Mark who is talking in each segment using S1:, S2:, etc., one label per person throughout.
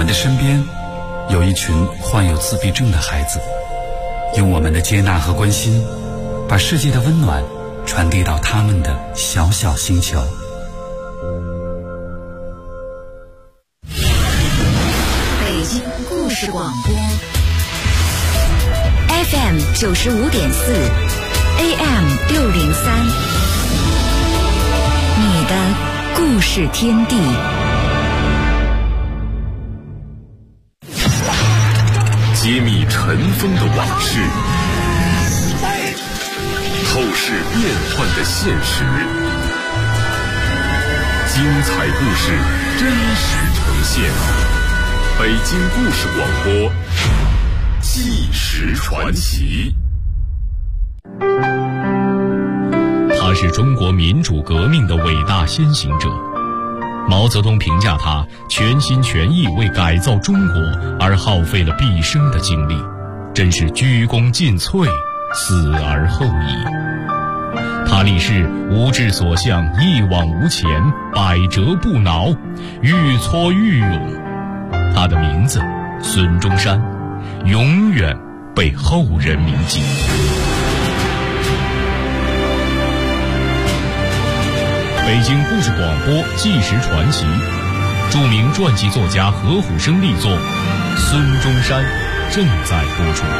S1: 们的身边有一群患有自闭症的孩子，用我们的接纳和关心，把世界的温暖传递到他们的小小星球。
S2: 北京故事广播 FM 95.4 AM 603，你的故事天地。
S3: 揭秘尘封的往事，透视变幻的现实，精彩故事真实呈现。北京故事广播，纪实传奇。
S4: 他是中国民主革命的伟大先行者。毛泽东评价他全心全意为改造中国而耗费了毕生的精力，真是鞠躬尽瘁，死而后已。他立誓无志所向，一往无前，百折不挠，愈挫愈勇。他的名字孙中山，永远被后人铭记。北京故事广播纪实传奇，著名传记作家何虎生力作《孙中山》正在播出。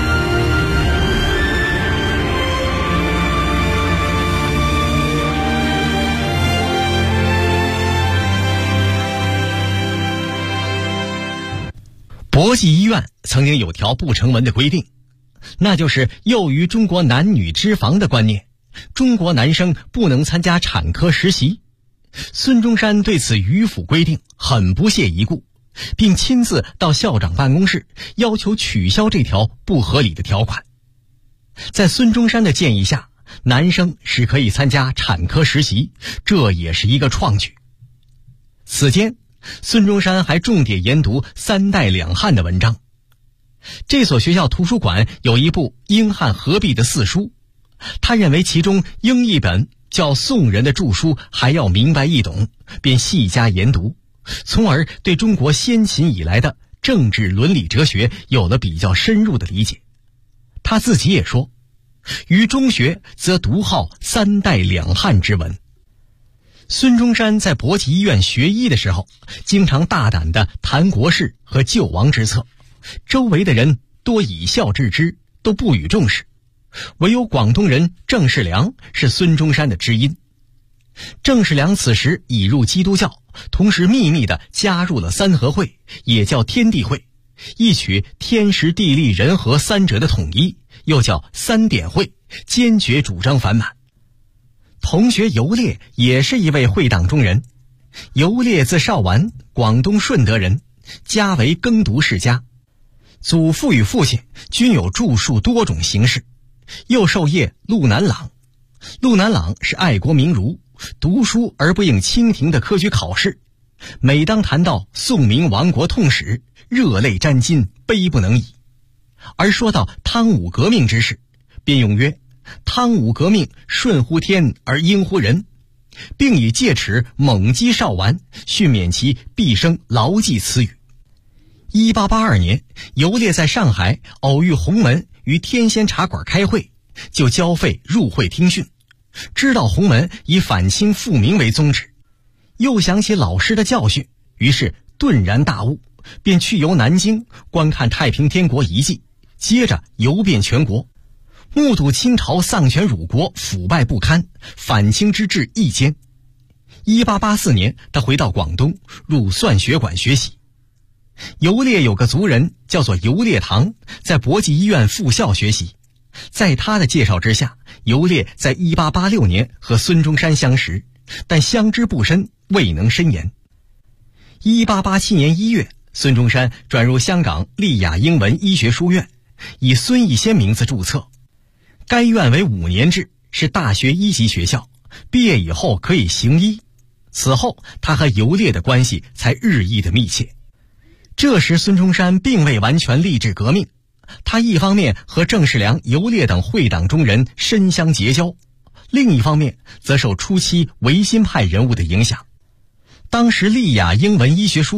S5: 博济医院曾经有条不成文的规定，那就是囿于中国男女之防的观念，中国男生不能参加产科实习。孙中山对此迂腐规定很不屑一顾，并亲自到校长办公室要求取消这条不合理的条款。在孙中山的建议下，男生是可以参加产科实习，这也是一个创举。此间，孙中山还重点研读三代两汉的文章。这所学校图书馆有一部英汉合璧的四书，他认为其中英译本较宋人的著书还要明白易懂，便细加研读，从而对中国先秦以来的政治伦理哲学有了比较深入的理解。他自己也说，于中学则独好三代两汉之文。孙中山在博济医院学医的时候，经常大胆地谈国事和救亡之策，周围的人多以笑置之，都不予重视。唯有广东人郑世良是孙中山的知音。郑世良此时已入基督教，同时秘密地加入了三合会，也叫天地会，一取天时地利人和三者的统一，又叫三点会，坚决主张反满。同学游烈也是一位会党中人。游烈字少完，广东顺德人，家为耕读世家，祖父与父亲均有著述多种形式，又授业陆南朗。陆南朗是爱国名儒，读书而不应清廷的科举考试，每当谈到宋明亡国痛史，热泪沾襟，悲不能已。而说到汤武革命之事，便用曰：汤武革命顺乎天而应乎人，并以戒尺猛击少完，训勉其毕生牢记此语。1882年，游烈在上海偶遇洪门于天仙茶馆开会，就交费入会听训。知道洪门以反清复明为宗旨，又想起老师的教训，于是顿然大悟，便去游南京观看太平天国遗迹，接着游遍全国，目睹清朝丧权辱国，腐败不堪，反清之治一坚。1884年，他回到广东，入算学馆学习。游烈有个族人叫做游烈堂，在博济医院附校学习。在他的介绍之下，游烈在1886年和孙中山相识，但相知不深，未能深言。1887年1月，孙中山转入香港丽雅英文医学书院，以孙逸仙名字注册。该院为5年制，是大学一级学校，毕业以后可以行医。此后，他和游烈的关系才日益的密切。这时孙中山并未完全立志革命，他一方面和郑世良、游烈等会党中人深相结交，另一方面则受初期维新派人物的影响。当时丽雅英文医学书院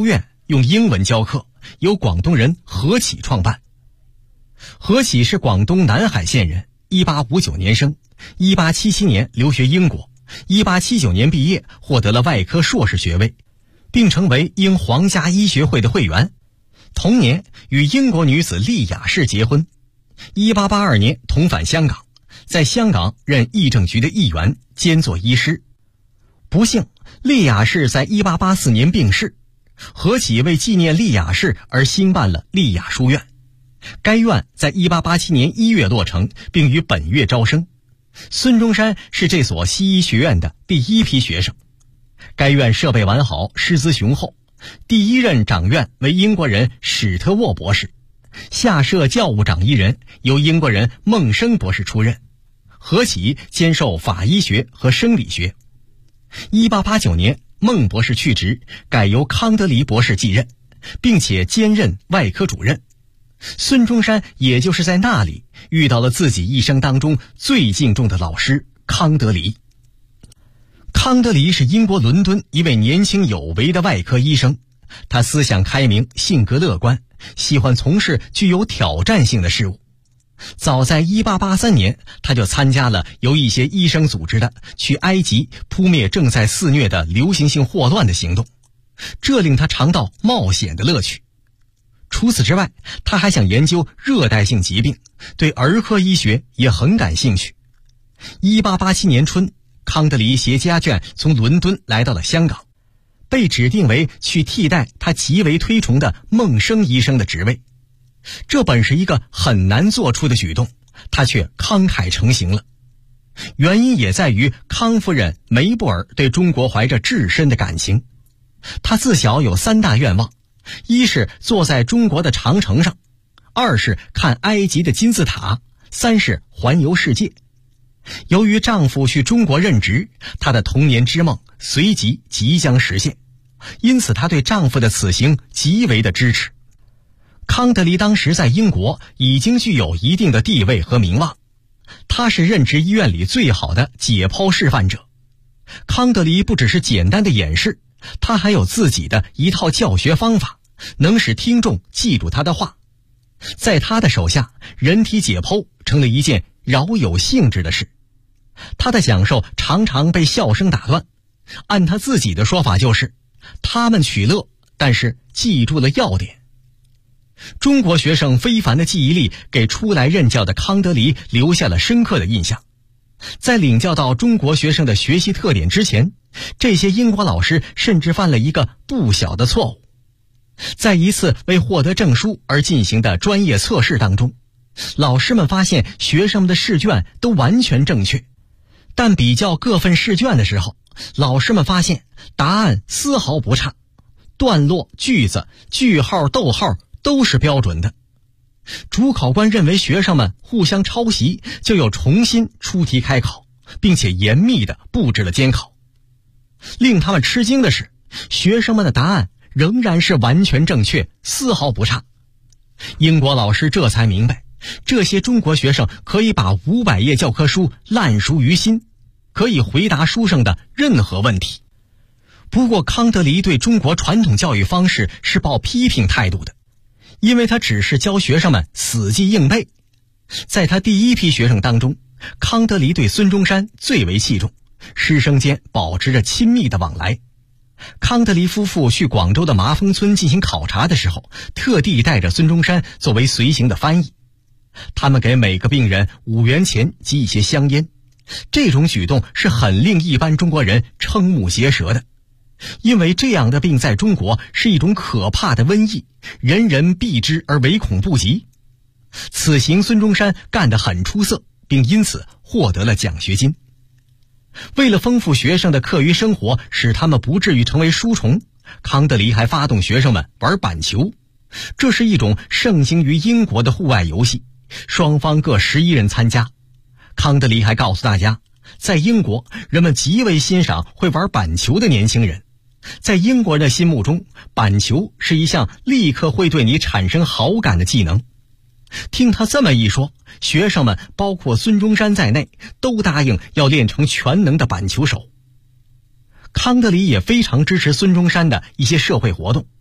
S5: 用英文教课，由广东人何启创办。何启是广东南海县人，1859年生，1877年留学英国，1879年毕业，获得了外科硕士学位，并成为英皇家医学会的会员。同年与英国女子丽雅士结婚。1882年同返香港，在香港任议政局的议员，兼做医师。不幸，丽雅士在1884年病逝，何启为纪念丽雅士而兴办了丽雅书院。该院在1887年1月落成，并于本月招生。孙中山是这所西医学院的第一批学生。该院设备完好，师资雄厚。第一任长院为英国人史特沃博士，下设教务长1人，由英国人孟生博士出任。何启兼授法医学和生理学。1889年，孟博士去职，改由康德黎博士继任，并且兼任外科主任。孙中山也就是在那里遇到了自己一生当中最敬重的老师康德黎。康德黎是英国伦敦一位年轻有为的外科医生，他思想开明，性格乐观，喜欢从事具有挑战性的事物。早在1883年，他就参加了由一些医生组织的去埃及扑灭正在肆虐的流行性霍乱的行动，这令他尝到冒险的乐趣。除此之外，他还想研究热带性疾病，对儿科医学也很感兴趣。1887年春，康德黎携家眷从伦敦来到了香港，被指定为去替代他极为推崇的孟生医生的职位。这本是一个很难做出的举动，他却慷慨成行了。原因也在于康夫人梅布尔对中国怀着至深的感情。他自小有3大愿望，一是坐在中国的长城上，2是看埃及的金字塔，3是环游世界。由于丈夫去中国任职，她的童年之梦随即即将实现，因此她对丈夫的此行极为的支持。康德黎当时在英国已经具有一定的地位和名望，他是任职医院里最好的解剖示范者。康德黎不只是简单的演示，他还有自己的一套教学方法，能使听众记住他的话。在他的手下，人体解剖成了一件饶有兴致的事。他的讲授常常被笑声打断，按他自己的说法就是，他们取乐，但是记住了要点。中国学生非凡的记忆力给初来任教的康德黎留下了深刻的印象。在领教到中国学生的学习特点之前，这些英国老师甚至犯了一个不小的错误。在一次为获得证书而进行的专业测试当中，老师们发现学生们的试卷都完全正确，但比较各份试卷的时候，老师们发现答案丝毫不差，段落、句子、句号、逗号都是标准的。主考官认为学生们互相抄袭，就又重新出题开考，并且严密地布置了监考。令他们吃惊的是，学生们的答案仍然是完全正确，丝毫不差。英国老师这才明白，这些中国学生可以把500页教科书烂熟于心，可以回答书上的任何问题。不过康德黎对中国传统教育方式是抱批评态度的，因为他只是教学生们死记硬背。在他第一批学生当中，康德黎对孙中山最为器重，师生间保持着亲密的往来。康德黎夫妇去广州的麻风村进行考察的时候，特地带着孙中山作为随行的翻译。他们给每个病人5元钱及一些香烟，这种举动是很令一般中国人瞠目结舌的。因为这样的病在中国是一种可怕的瘟疫，人人避之而唯恐不及。此行孙中山干得很出色，并因此获得了奖学金。为了丰富学生的课余生活，使他们不至于成为书虫，康德黎还发动学生们玩板球。这是一种盛行于英国的户外游戏，双方各11人参加。康德黎还告诉大家，在英国人们极为欣赏会玩板球的年轻人。在英国人的心目中，板球是一项立刻会对你产生好感的技能。听他这么一说，学生们包括孙中山在内都答应要练成全能的板球手。康德黎也非常支持孙中山的一些社会活动。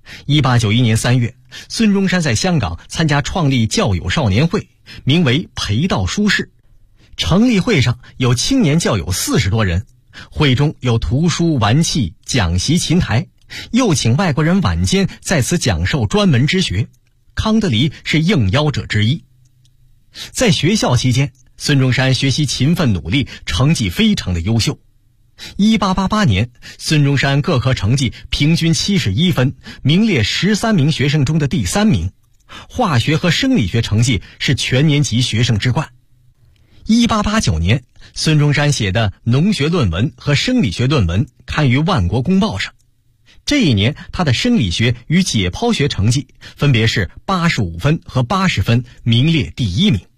S5: 1891年3月，孙中山在香港参加创立教友少年会，名为培道书室。成立会上有青年教友40多人，会中有图书、玩器、讲席、琴台，又请外国人晚间在此讲授专门之学，康德黎是应邀者之一。在学校期间，孙中山学习勤奋努力，成绩非常的优秀。1888年，孙中山各科成绩平均71分，名列13名学生中的第3名。化学和生理学成绩是全年级学生之冠。1889年，孙中山写的农学论文和生理学论文刊于《万国公报》上。这一年，他的生理学与解剖学成绩分别是85分和80分，名列第1名。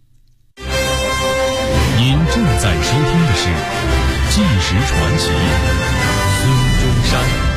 S4: 您正在收听的是《纪实传奇》，孙中山。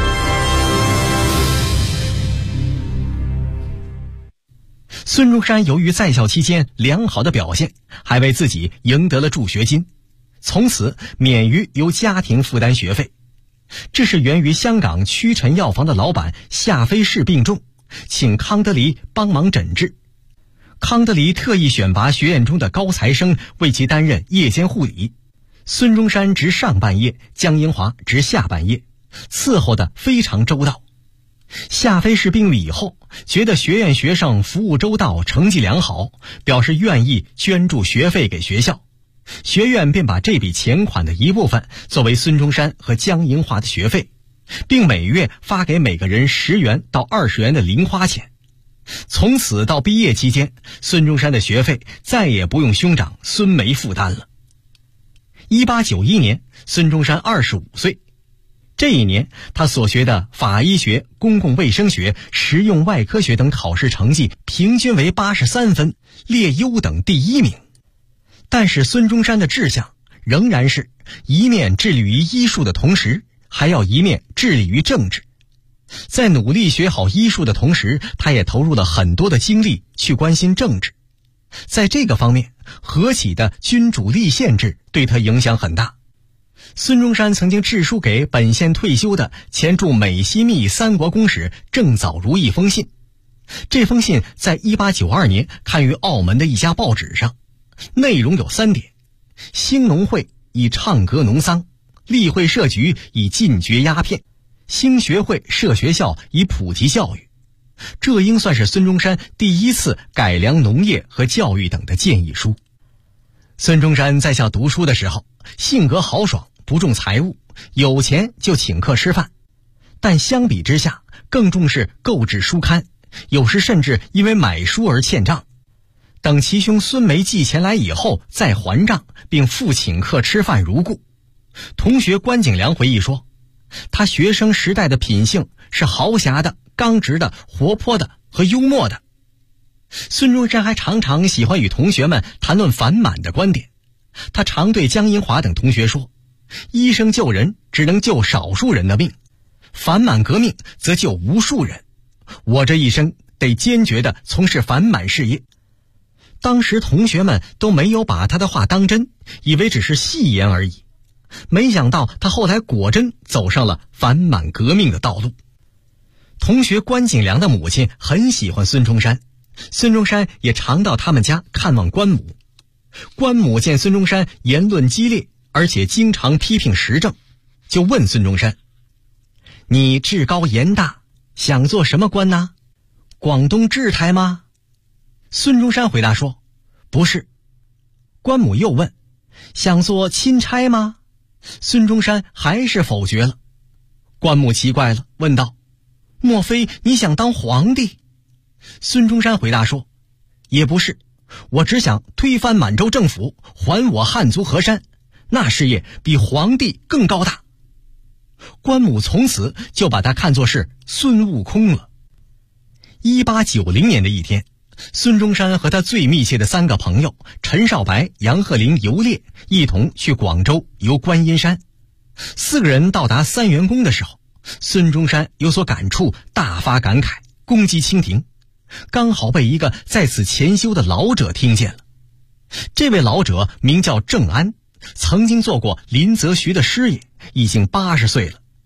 S5: 孙中山由于在校期间良好的表现，还为自己赢得了助学金，从此免于由家庭负担学费。这是源于香港屈臣药房的老板夏飞氏病重，请康德黎帮忙诊治。康德黎特意选拔学院中的高材生为其担任夜间护理，孙中山值上半夜，江英华值下半夜，伺候得非常周到。夏飞氏病愈以后，觉得学院学生服务周到，成绩良好，表示愿意捐助学费给学校。学院便把这笔钱款的一部分作为孙中山和江英华的学费，并每月发给每个人10元到20元的零花钱。从此到毕业期间，孙中山的学费再也不用兄长孙梅负担了。1891年，孙中山25岁。这一年，他所学的法医学、公共卫生学、实用外科学等考试成绩平均为83分，列优等第1名。但是孙中山的志向仍然是一面致力于医术的同时，还要一面致力于政治。在努力学好医术的同时，他也投入了很多的精力去关心政治。在这个方面，何启的君主立宪制对他影响很大。孙中山曾经致书给本县退休的前驻美西密3国公使郑藻如一封信。这封信在1892年刊于澳门的一家报纸上，内容有3点：兴农会以唱革农桑，立会设局以禁绝鸦片，兴学会设学校以普及教育。这应算是孙中山第一次改良农业和教育等的建议书。孙中山在校读书的时候，性格豪爽，不重财物，有钱就请客吃饭，但相比之下更重视购置书刊，有时甚至因为买书而欠账。等其兄孙梅寄钱来以后再还账，并复请客吃饭如故。同学关景良回忆说，他学生时代的品性是豪侠的、刚直的、活泼的和幽默的。孙中山还常常喜欢与同学们谈论反满的观点。他常对江英华等同学说，医生救人只能救少数人的命，反满革命则救无数人。我这一生得坚决地从事反满事业。当时同学们都没有把他的话当真，以为只是戏言而已。没想到他后来果真走上了反满革命的道路。同学关景良的母亲很喜欢孙中山，孙中山也常到他们家看望关母。关母见孙中山言论激烈，而且经常批评时政，就问孙中山，你志高言大，想做什么官呢？广东制台吗？孙中山回答说，不是。关母又问，想做钦差吗？孙中山还是否决了。关母奇怪了，问道，莫非你想当皇帝？孙中山回答说，也不是，我只想推翻满洲政府，还我汉族河山，那事业比皇帝更高大。关母从此就把他看作是孙悟空了。1890年的一天，孙中山和他最密切的3个朋友陈少白、杨鹤龄、游烈一同去广州游观音山。4个人到达三元宫的时候，孙中山有所感触，大发感慨，攻击清廷，刚好被一个在此潜修的老者听见了。这位老者名叫郑安，曾经做过林则徐的师爷，已经80岁了，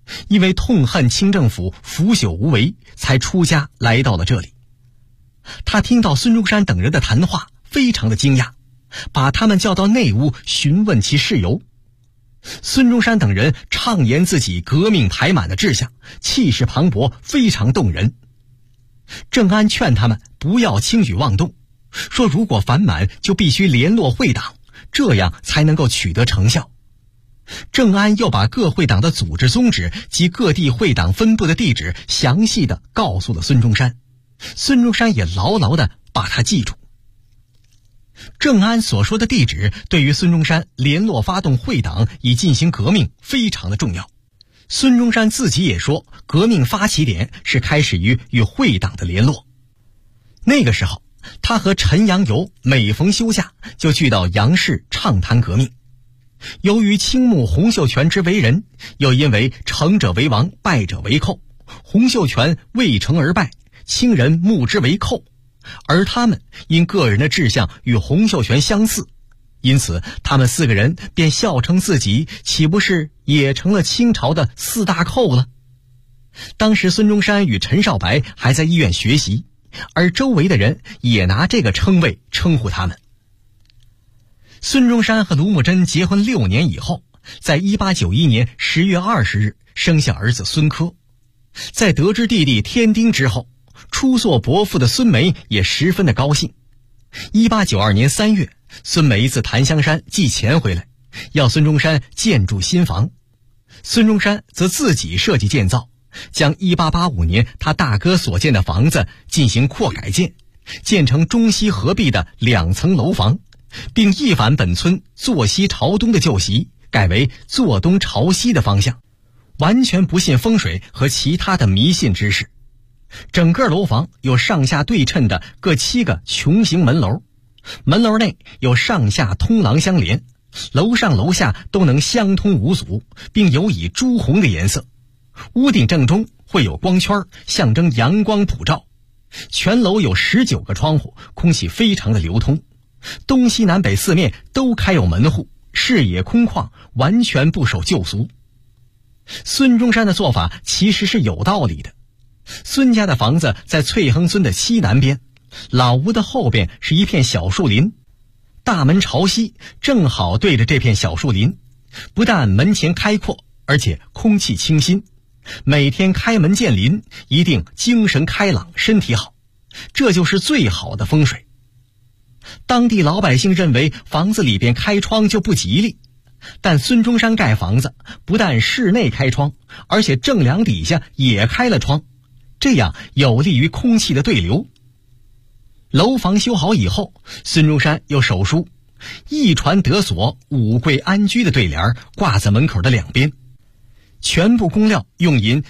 S5: 因为痛恨清政府腐朽无为，才出家来到了这里。他听到孙中山等人的谈话，非常的惊讶，把他们叫到内屋询问其事由。孙中山等人畅言自己革命排满的志向，气势磅礴，非常动人。郑安劝他们不要轻举妄动，说如果反满就必须联络会党，这样才能够取得成效。郑安又把各会党的组织宗旨及各地会党分布的地址详细的告诉了孙中山，孙中山也牢牢的把它记住。郑安所说的地址对于孙中山联络发动会党以进行革命非常的重要。孙中山自己也说，革命发起点是开始于与会党的联络。那个时候，他和陈阳游每逢休假就聚到杨氏畅谈革命。由于倾慕洪秀全之为人，又因为成者为王，败者为寇，洪秀全为成而败，清人目之为寇，而他们因个人的志向与洪秀全相似，因此他们4个人便笑称自己岂不是也成了清朝的4大寇了。当时孙中山与陈少白还在医院学习，而周围的人也拿这个称谓称呼他们。孙中山和卢慕贞结婚6年以后，在1891年10月20日生下儿子孙科。在得知弟弟添丁之后，出作伯父的孙梅也十分的高兴。1892年3月，孙梅自檀香山寄钱回来，要孙中山建筑新房。孙中山则自己设计建造，将1885年他大哥所建的房子进行扩改建成中西合璧的2层楼房，并一反本村坐西朝东的旧习，改为坐东朝西的方向，完全不信风水和其他的迷信之事。整个楼房有上下对称的各7个穹形门楼，门楼内有上下通廊相连，楼上楼下都能相通无阻，并有以朱红的颜色。屋顶正中会有光圈，象征阳光普照。全楼有19个窗户，空气非常的流通。东西南北4面都开有门户，视野空旷，完全不守旧俗。孙中山的做法其实是有道理的。孙家的房子在翠亨村的西南边，老屋的后边是一片小树林，大门朝西，正好对着这片小树林，不但门前开阔，而且空气清新。每天开门见林，一定精神开朗，身体好，这就是最好的风水。当地老百姓认为房子里边开窗就不吉利，但孙中山盖房子不但室内开窗，而且正梁底下也开了窗，这样有利于空气的对流。楼房修好以后，孙中山又手书一传得所，五贵安居的对联挂在门口的两边，全部工料用银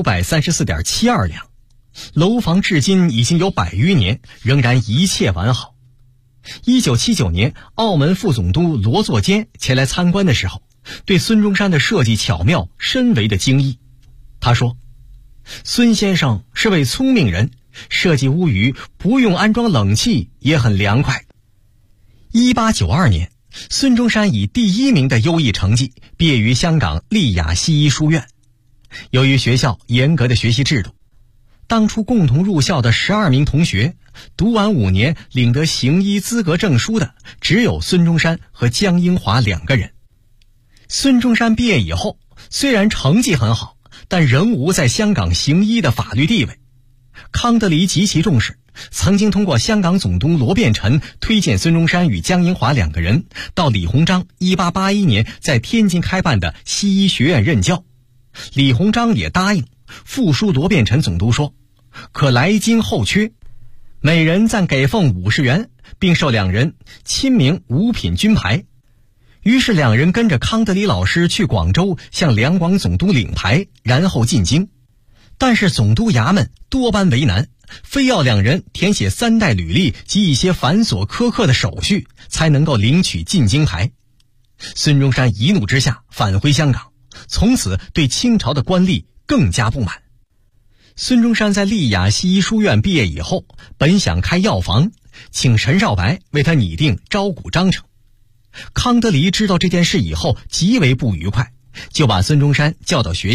S5: 934.72两。楼房至今已经有100余年，仍然一切完好。1979年，澳门副总督罗作坚前来参观的时候，对孙中山的设计巧妙深为的惊异。他说，孙先生是位聪明人，设计屋宇不用安装冷气也很凉快。1892年，孙中山以第1名的优异成绩毕业于香港丽雅西医书院。由于学校严格的学习制度，当初共同入校的12名同学，读完5年领得行医资格证书的只有孙中山和江英华2个人。孙中山毕业以后，虽然成绩很好，但仍无在香港行医的法律地位。康德黎极其重视，曾经通过香港总督罗变臣推荐孙中山与江英华2个人到李鸿章1881年在天津开办的西医学院任教。李鸿章也答应，复书罗变臣总督说，可来京候缺，每人暂给俸50元，并授2人亲名5品军牌。于是2人跟着康德黎老师去广州向两广总督领牌，然后进京。但是总督衙门多般为难，非要2人填写3代履历及一些繁琐苛刻的手续，才能够领取进京牌。孙中山一怒之下返回香港，从此对清朝的官吏更加不满。孙中山在丽雅西医书院毕业以后，本想开药房，请陈少白为他拟定招股章程。康德黎知道这件事以后极为不愉快，就把孙中山叫到学校，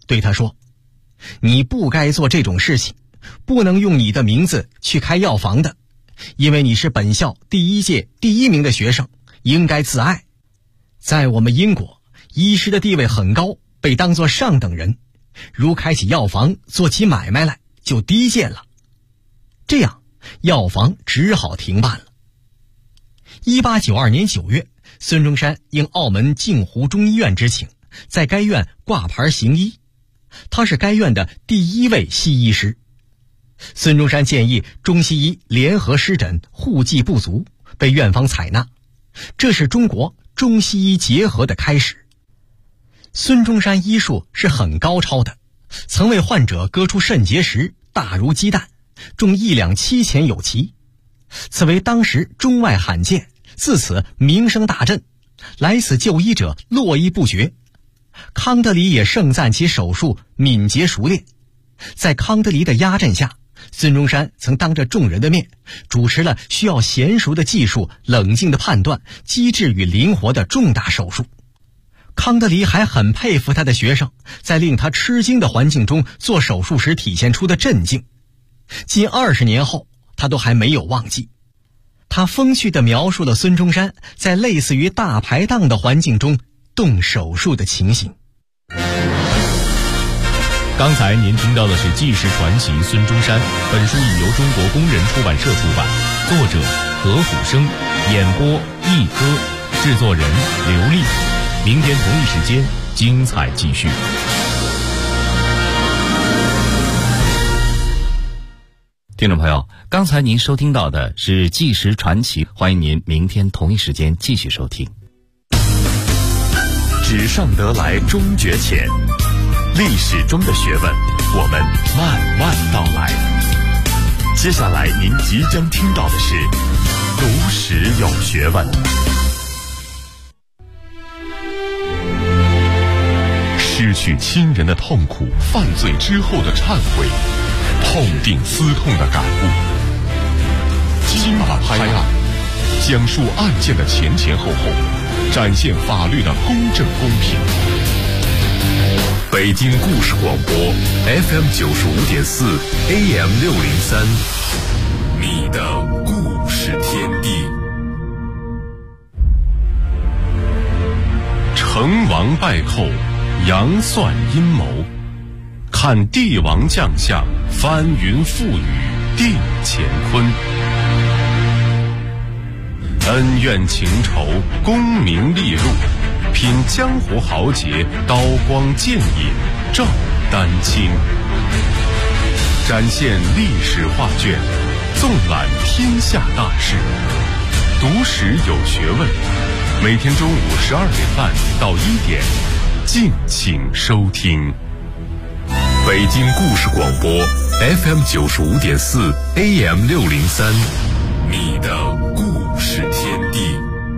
S5: 对他说：“你不该做这种事情，不能用你的名字去开药房的，因为你是本校第1届第1名的学生，应该自爱。在我们英国，医师的地位很高，被当作上等人，如开起药房做起买卖来就低贱了。”这样药房只好停办了。1892年9月，孙中山应澳门镜湖中医院之请，在该院挂牌行医。他是该院的第1位西医师。孙中山建议中西医联合施诊，互济不足，被院方采纳，这是中国中西医结合的开始。孙中山医术是很高超的，曾为患者割出肾结石，大如鸡蛋，重1两7钱有奇，此为当时中外罕见，自此名声大振，来此就医者络绎不绝。康德黎也盛赞其手术敏捷熟练。在康德黎的压阵下，孙中山曾当着众人的面主持了需要娴熟的技术、冷静的判断、机智与灵活的重大手术。康德黎还很佩服他的学生在令他吃惊的环境中做手术时体现出的镇静，近20年后他都还没有忘记。他风趣地描述了孙中山在类似于大排档的环境中动手术的情形。
S4: 刚才您听到的是纪实传奇孙中山，本书已由中国工人出版社出版，作者何虎生，演播一歌，制作人刘丽。明天同一时间精彩继续。
S6: 听众朋友，刚才您收听到的是纪实传奇，欢迎您明天同一时间继续收听。
S3: 纸上得来终觉浅，历史中的学问，我们慢慢道来。接下来您即将听到的是读史有学问。失去亲人的痛苦，犯罪之后的忏悔，痛定思痛的感悟。今晚拍案，讲述案件的前前后后，展现法律的公正公平。北京故事广播 FM 95.4 AM 603，你的故事天地。成王败寇，杨算阴谋，看帝王将相，翻云覆雨定乾坤。恩怨情仇，功名利禄，品江湖豪杰，刀光剑影照丹青。展现历史画卷，纵览天下大事，读史有学问。每天中午12点半到1点，敬请收听。北京故事广播 FM 95.4 AM 603，你的故事天地。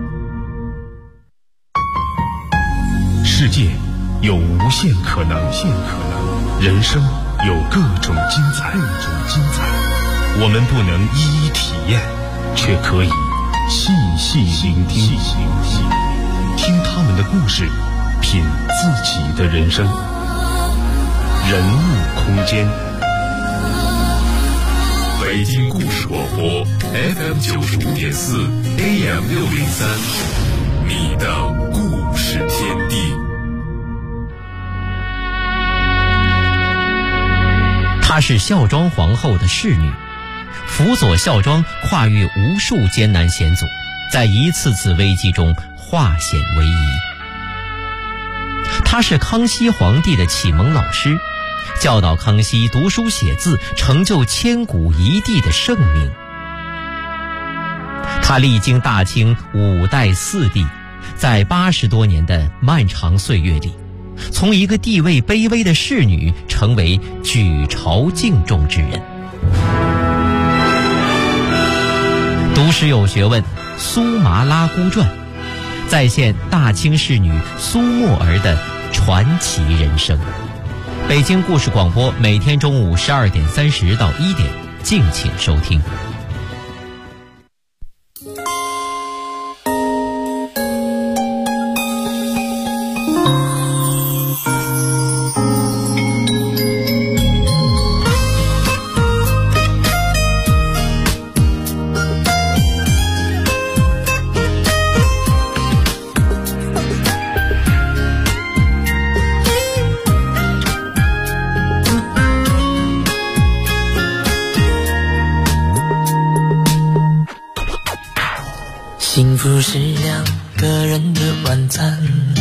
S3: 世界有无限可能，人生有各种精彩。我们不能一一体验，却可以细细聆听，听他们的故事，品自己的人生。人物空间，北京故事广播 FM 95.4 AM 603，你的故事天地。
S7: 她是孝庄皇后的侍女，辅佐孝庄跨越无数艰难险阻，在一次次危机中化险为夷。她是康熙皇帝的启蒙老师，教导康熙读书写字，成就千古一帝的盛名。他历经大清5代4帝，在80多年的漫长岁月里，从一个地位卑微的侍女成为举朝敬重之人。读史有学问，苏麻拉姑传，再现大清侍女苏沫儿的传奇人生。北京故事广播每天中午12点30到1点，敬请收听。
S8: 幸福是两个人的晚餐，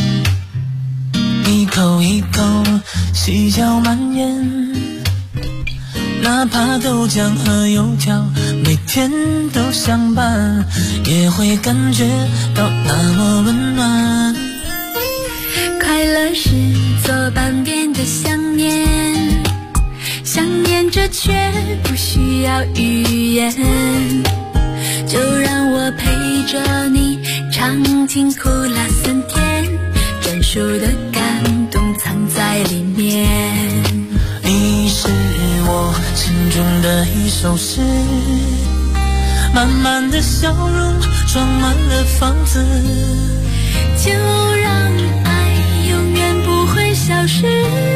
S8: 一口一口细嚼慢咽，哪怕豆浆和油条每天都相伴，也会感觉到那么温暖。
S9: 快乐是左半边的想念，想念着却不需要语言，就让我陪着你尝尽苦辣酸甜，专属的感动藏在里面。
S8: 你是我心中的一首诗，满满的笑容装满了房子，
S9: 就让爱永远不会消失，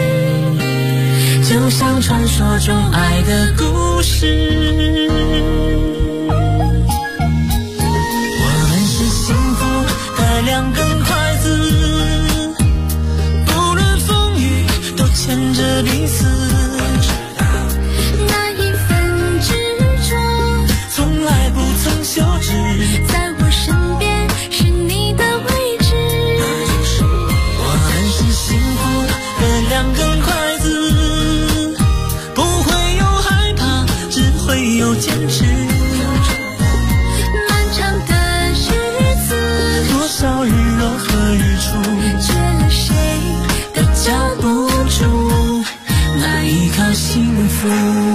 S8: 就像传说中爱的故事。我们是幸福的两根筷子，不论风雨都牵着彼此，
S9: 那一份执着
S8: 从来不曾休止，
S9: 在我身边是你的位置。
S8: 我们是幸福的两根筷子，不会有害怕，只会有坚持。
S9: 漫长的日子，
S8: 多少日落和日出，
S9: 缺了谁
S8: 都交不出那一刻幸福。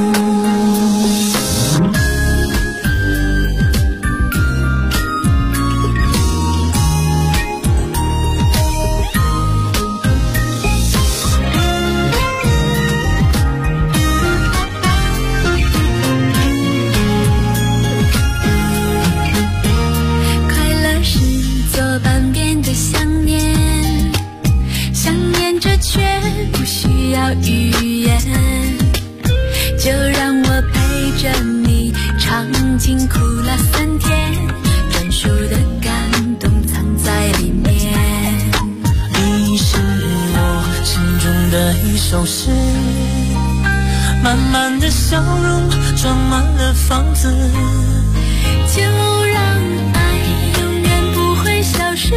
S9: 语言，就让我陪着你尝尽苦辣酸甜，专属的感动藏在里面。
S8: 你是我心中的一首诗，满满的笑容装满了房子，
S9: 就让爱永远不会消失，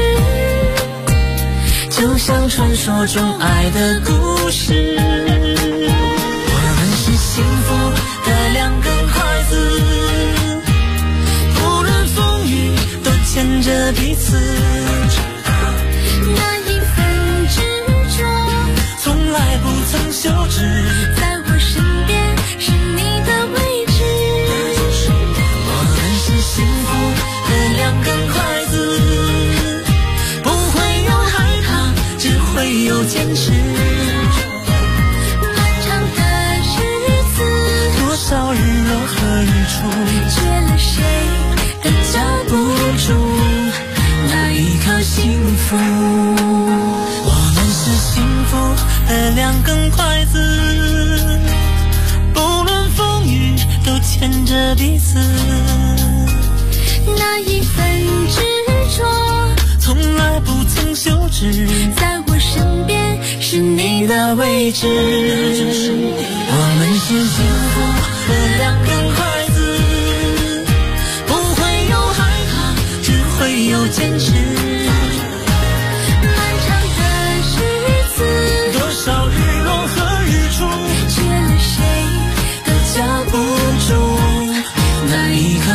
S8: 就像传说中爱的故事。我们是幸福的两根筷子，不论风雨都牵着彼此，
S9: 那一份执着
S8: 从来不曾休止，
S9: 在我身边是你的位置。
S8: 我们是幸福的两根筷子，不会有害怕，只会有坚持。
S9: 漫长的日子，
S8: 多少日落和日出，
S9: 缺了谁
S8: 都交不出那一刻幸福。我们是幸福的两根筷子，不论风雨都牵着彼此，
S9: 那一份执着
S8: 从来不曾休止，
S9: 在我身边是你的位置。
S8: 我们是幸福的两根筷子，不会有害怕，只会有坚持。